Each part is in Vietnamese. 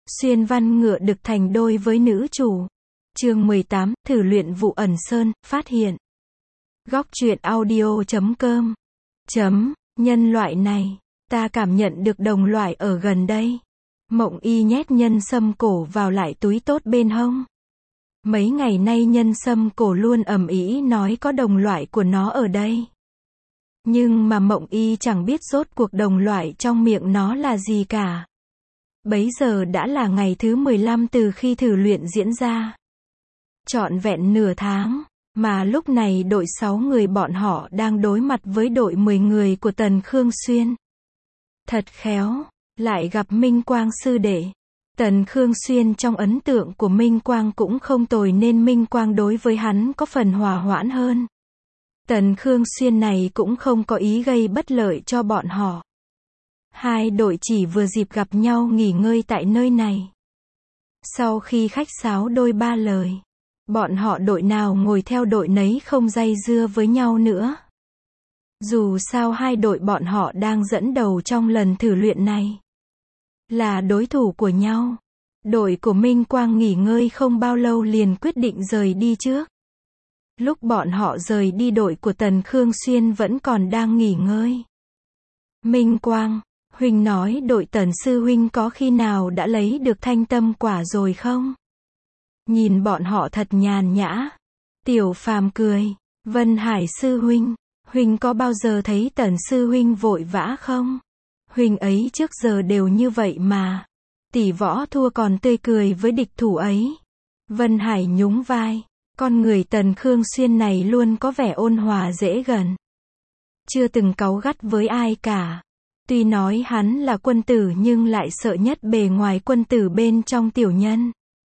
Xuyên văn ngựa đực thành đôi với nữ chủ. Chương 18, thử luyện vụ ẩn sơn, phát hiện. Góc truyện audio.com. Nhân loại này, ta cảm nhận được đồng loại ở gần đây. Mộng Y nhét nhân sâm cổ vào lại túi tốt bên hông. Mấy ngày nay nhân sâm cổ luôn ầm ĩ nói có đồng loại của nó ở đây. Nhưng mà Mộng Y chẳng biết rốt cuộc đồng loại trong miệng nó là gì cả. Bấy giờ đã là ngày thứ 15 từ khi thử luyện diễn ra. Trọn vẹn nửa tháng, mà lúc này đội 6 người bọn họ đang đối mặt với đội 10 người của Tần Khương Xuyên. Thật khéo, lại gặp Minh Quang sư đệ. Tần Khương Xuyên trong ấn tượng của Minh Quang cũng không tồi nên Minh Quang đối với hắn có phần hòa hoãn hơn. Tần Khương Xuyên này cũng không có ý gây bất lợi cho bọn họ. Hai đội chỉ vừa dịp gặp nhau nghỉ ngơi tại nơi này. Sau khi khách sáo đôi ba lời, bọn họ đội nào ngồi theo đội nấy không dây dưa với nhau nữa. Dù sao hai đội bọn họ đang dẫn đầu trong lần thử luyện này, là đối thủ của nhau. Đội của Minh Quang nghỉ ngơi không bao lâu liền quyết định rời đi trước. Lúc bọn họ rời đi đội của Tần Khương Xuyên vẫn còn đang nghỉ ngơi. Minh Quang, huynh nói đội Tần sư huynh có khi nào đã lấy được thanh tâm quả rồi không? Nhìn bọn họ thật nhàn nhã. Tiểu Phàm cười, Vân Hải sư huynh, huynh có bao giờ thấy Tần sư huynh vội vã không? Huynh ấy trước giờ đều như vậy mà. Tỷ võ thua còn tươi cười với địch thủ ấy. Vân Hải nhún vai, con người Tần Khương Xuyên này luôn có vẻ ôn hòa dễ gần. Chưa từng cáu gắt với ai cả. Tuy nói hắn là quân tử nhưng lại sợ nhất bề ngoài quân tử bên trong tiểu nhân.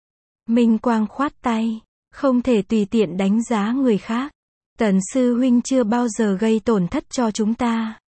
Minh Quang khoát tay, không thể tùy tiện đánh giá người khác. Tần sư huynh chưa bao giờ gây tổn thất cho chúng ta.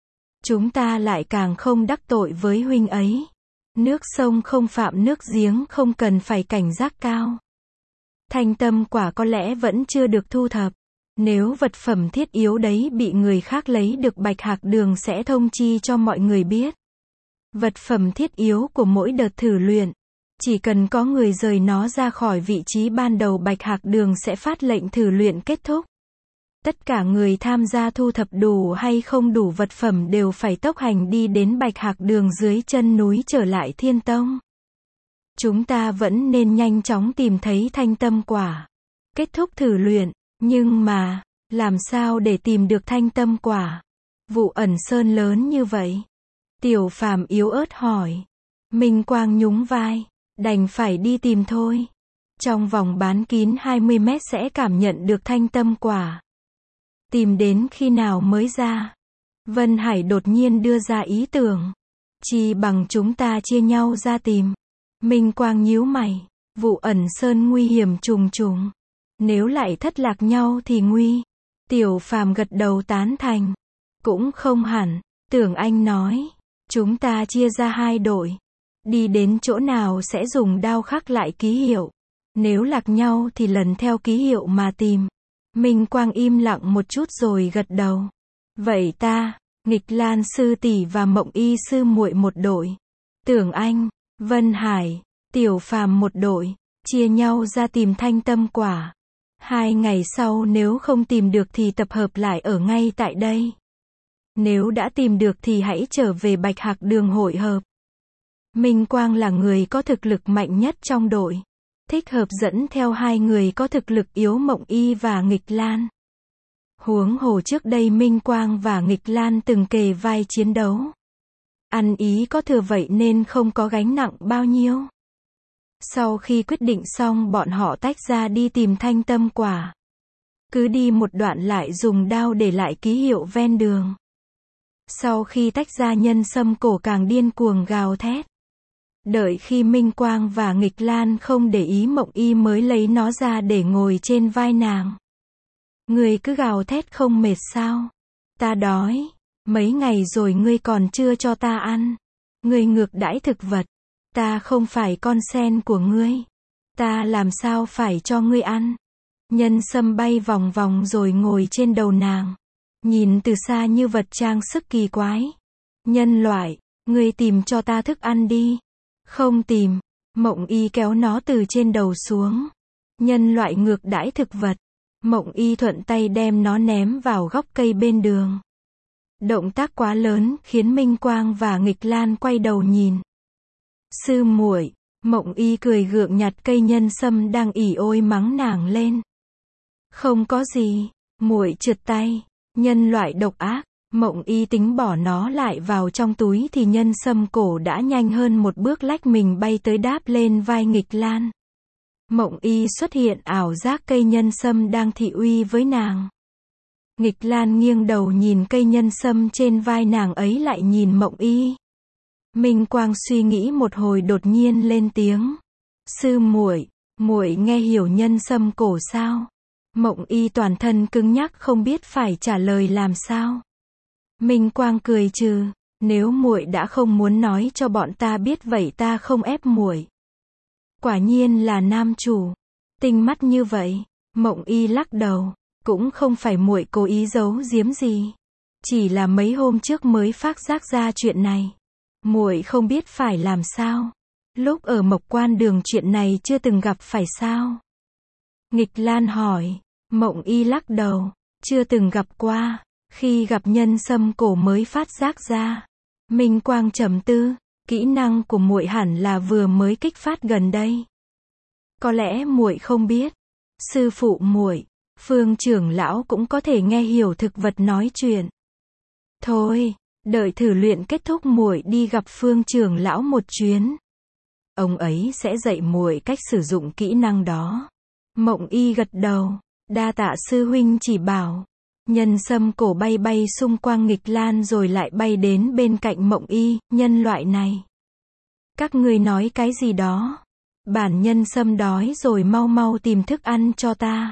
Chúng ta lại càng không đắc tội với huynh ấy. Nước sông không phạm nước giếng, không cần phải cảnh giác cao. Thanh tâm quả có lẽ vẫn chưa được thu thập. Nếu vật phẩm thiết yếu đấy bị người khác lấy được, Bạch Hạc Đường sẽ thông chi cho mọi người biết. Vật phẩm thiết yếu của mỗi đợt thử luyện, chỉ cần có người rời nó ra khỏi vị trí ban đầu, Bạch Hạc Đường sẽ phát lệnh thử luyện kết thúc. Tất cả người tham gia thu thập đủ hay không đủ vật phẩm đều phải tốc hành đi đến Bạch Hạc Đường dưới chân núi trở lại Thiên Tông. Chúng ta vẫn nên nhanh chóng tìm thấy thanh tâm quả. Kết thúc thử luyện, nhưng mà, làm sao để tìm được thanh tâm quả? Vụ ẩn sơn lớn như vậy. Tiểu Phàm yếu ớt hỏi. Minh Quang nhún vai, đành phải đi tìm thôi. Trong vòng bán kín 20 mét sẽ cảm nhận được thanh tâm quả. Tìm đến khi nào mới ra? Vân Hải đột nhiên đưa ra ý tưởng. Chi bằng chúng ta chia nhau ra tìm. Minh Quang nhíu mày. Vụ ẩn sơn nguy hiểm trùng trùng. Nếu lại thất lạc nhau thì nguy. Tiểu Phàm gật đầu tán thành. Cũng không hẳn. Tưởng Anh nói. Chúng ta chia ra hai đội. Đi đến chỗ nào sẽ dùng đao khắc lại ký hiệu. Nếu lạc nhau thì lần theo ký hiệu mà tìm. Minh Quang im lặng một chút rồi gật đầu. Vậy ta, Nghịch Lan sư tỷ và Mộng Y sư muội một đội. Tưởng Anh, Vân Hải, Tiểu Phàm một đội. Chia nhau ra tìm thanh tâm quả. 2 ngày sau nếu không tìm được thì tập hợp lại ở ngay tại đây. Nếu đã tìm được thì hãy trở về Bạch Hạc Đường hội hợp. Minh Quang là người có thực lực mạnh nhất trong đội. Thích hợp dẫn theo hai người có thực lực yếu, Mộng Y và Nghịch Lan. Huống hồ trước đây Minh Quang và Nghịch Lan từng kề vai chiến đấu. Ăn ý có thừa vậy nên không có gánh nặng bao nhiêu. Sau khi quyết định xong bọn họ tách ra đi tìm thanh tâm quả. Cứ đi một đoạn lại dùng đao để lại ký hiệu ven đường. Sau khi tách ra nhân sâm cổ càng điên cuồng gào thét. Đợi khi Minh Quang và Nghịch Lan không để ý, Mộng Y mới lấy nó ra để ngồi trên vai nàng. Ngươi cứ gào thét không mệt sao? Ta đói. Mấy ngày rồi ngươi còn chưa cho ta ăn. Ngươi ngược đãi thực vật. Ta không phải con sen của ngươi. Ta làm sao phải cho ngươi ăn? Nhân sâm bay vòng vòng rồi ngồi trên đầu nàng. Nhìn từ xa như vật trang sức kỳ quái. Nhân loại, ngươi tìm cho ta thức ăn đi. Không tìm, Mộng Y kéo nó từ trên đầu xuống. Nhân loại ngược đãi thực vật. Mộng Y thuận tay đem nó ném vào gốc cây bên đường. Động tác quá lớn, khiến Minh Quang và Nghịch Lan quay đầu nhìn. Sư muội, Mộng Y cười gượng nhặt cây nhân sâm đang ỉ ôi mắng nàng lên. Không có gì, muội trượt tay, nhân loại độc ác. Mộng Y tính bỏ nó lại vào trong túi thì nhân sâm cổ đã nhanh hơn một bước lách mình bay tới đáp lên vai Nghịch Lan. Mộng Y xuất hiện ảo giác cây nhân sâm đang thị uy với nàng. Nghịch Lan nghiêng đầu nhìn cây nhân sâm trên vai nàng ấy lại nhìn Mộng Y. Minh Quang suy nghĩ một hồi đột nhiên lên tiếng. Sư muội, muội nghe hiểu nhân sâm cổ sao? Mộng Y toàn thân cứng nhắc không biết phải trả lời làm sao. Minh Quang cười trừ, nếu muội đã không muốn nói cho bọn ta biết vậy ta không ép muội. Quả nhiên là nam chủ, tinh mắt như vậy. Mộng Y lắc đầu, cũng không phải muội cố ý giấu giếm gì, chỉ là mấy hôm trước mới phát giác ra chuyện này. Muội không biết phải làm sao. Lúc ở Mộc Quan Đường chuyện này chưa từng gặp phải sao? Nghịch Lan hỏi. Mộng Y lắc đầu, chưa từng gặp qua. Khi gặp nhân sâm cổ mới phát giác ra. Minh Quang trầm tư, kỹ năng của muội hẳn là vừa mới kích phát gần đây. Có lẽ muội không biết, sư phụ muội, Phương trưởng lão cũng có thể nghe hiểu thực vật nói chuyện. Thôi, đợi thử luyện kết thúc muội đi gặp Phương trưởng lão một chuyến. Ông ấy sẽ dạy muội cách sử dụng kỹ năng đó. Mộng Y gật đầu, đa tạ sư huynh chỉ bảo. Nhân sâm cổ bay bay xung quanh Nghịch Lan rồi lại bay đến bên cạnh Mộng Y, nhân loại này. Các ngươi nói cái gì đó? Bản nhân sâm đói rồi mau mau tìm thức ăn cho ta.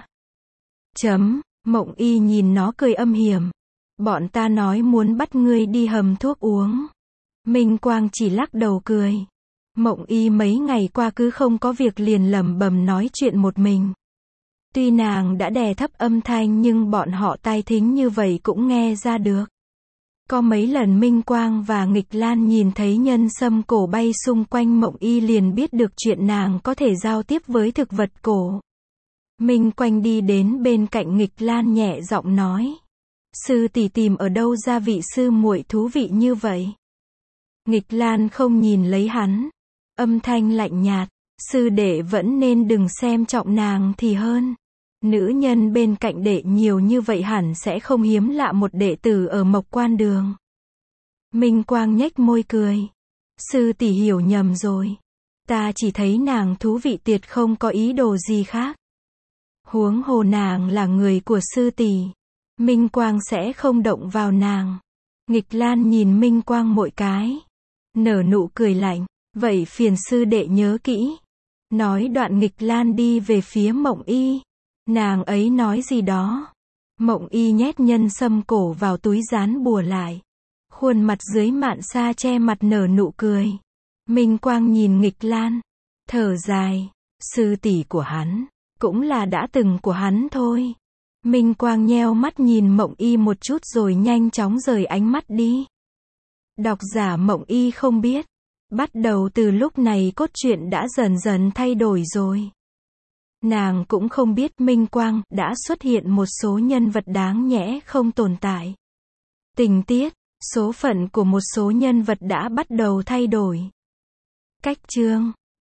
Mộng Y nhìn nó cười âm hiểm. Bọn ta nói muốn bắt ngươi đi hầm thuốc uống. Minh Quang chỉ lắc đầu cười. Mộng Y mấy ngày qua cứ không có việc liền lẩm bẩm nói chuyện một mình. Tuy nàng đã đè thấp âm thanh nhưng bọn họ tai thính như vậy cũng nghe ra được. Có mấy lần Minh Quang và Nghịch Lan nhìn thấy nhân sâm cổ bay xung quanh Mộng Y liền biết được chuyện nàng có thể giao tiếp với thực vật cổ. Minh Quang đi đến bên cạnh Nghịch Lan nhẹ giọng nói. Sư tỷ tìm ở đâu ra vị sư muội thú vị như vậy? Nghịch Lan không nhìn lấy hắn. Âm thanh lạnh nhạt. Sư đệ vẫn nên đừng xem trọng nàng thì hơn. Nữ nhân bên cạnh đệ nhiều như vậy hẳn sẽ không hiếm lạ một đệ tử ở Mộc Quan Đường. Minh Quang nhếch môi cười. Sư tỷ hiểu nhầm rồi. Ta chỉ thấy nàng thú vị tuyệt không có ý đồ gì khác. Huống hồ nàng là người của sư tỷ. Minh Quang sẽ không động vào nàng. Nghịch Lan nhìn Minh Quang mỗi cái. Nở nụ cười lạnh. Vậy phiền sư đệ nhớ kỹ. Nói đoạn Nghịch Lan đi về phía Mộng Y. Nàng ấy nói gì đó. Mộng Y nhét nhân sâm cổ vào túi dán bùa lại. Khuôn mặt dưới mạn sa che mặt nở nụ cười. Minh Quang nhìn Nghịch Lan. Thở dài. Sư tỷ của hắn. Cũng là đã từng của hắn thôi. Minh Quang nheo mắt nhìn Mộng Y một chút rồi nhanh chóng rời ánh mắt đi. Độc giả Mộng Y không biết. Bắt đầu từ lúc này cốt truyện đã dần dần thay đổi rồi. Nàng cũng không biết Minh Quang đã xuất hiện một số nhân vật đáng nhẽ không tồn tại. Tình tiết, số phận của một số nhân vật đã bắt đầu thay đổi. Cách chương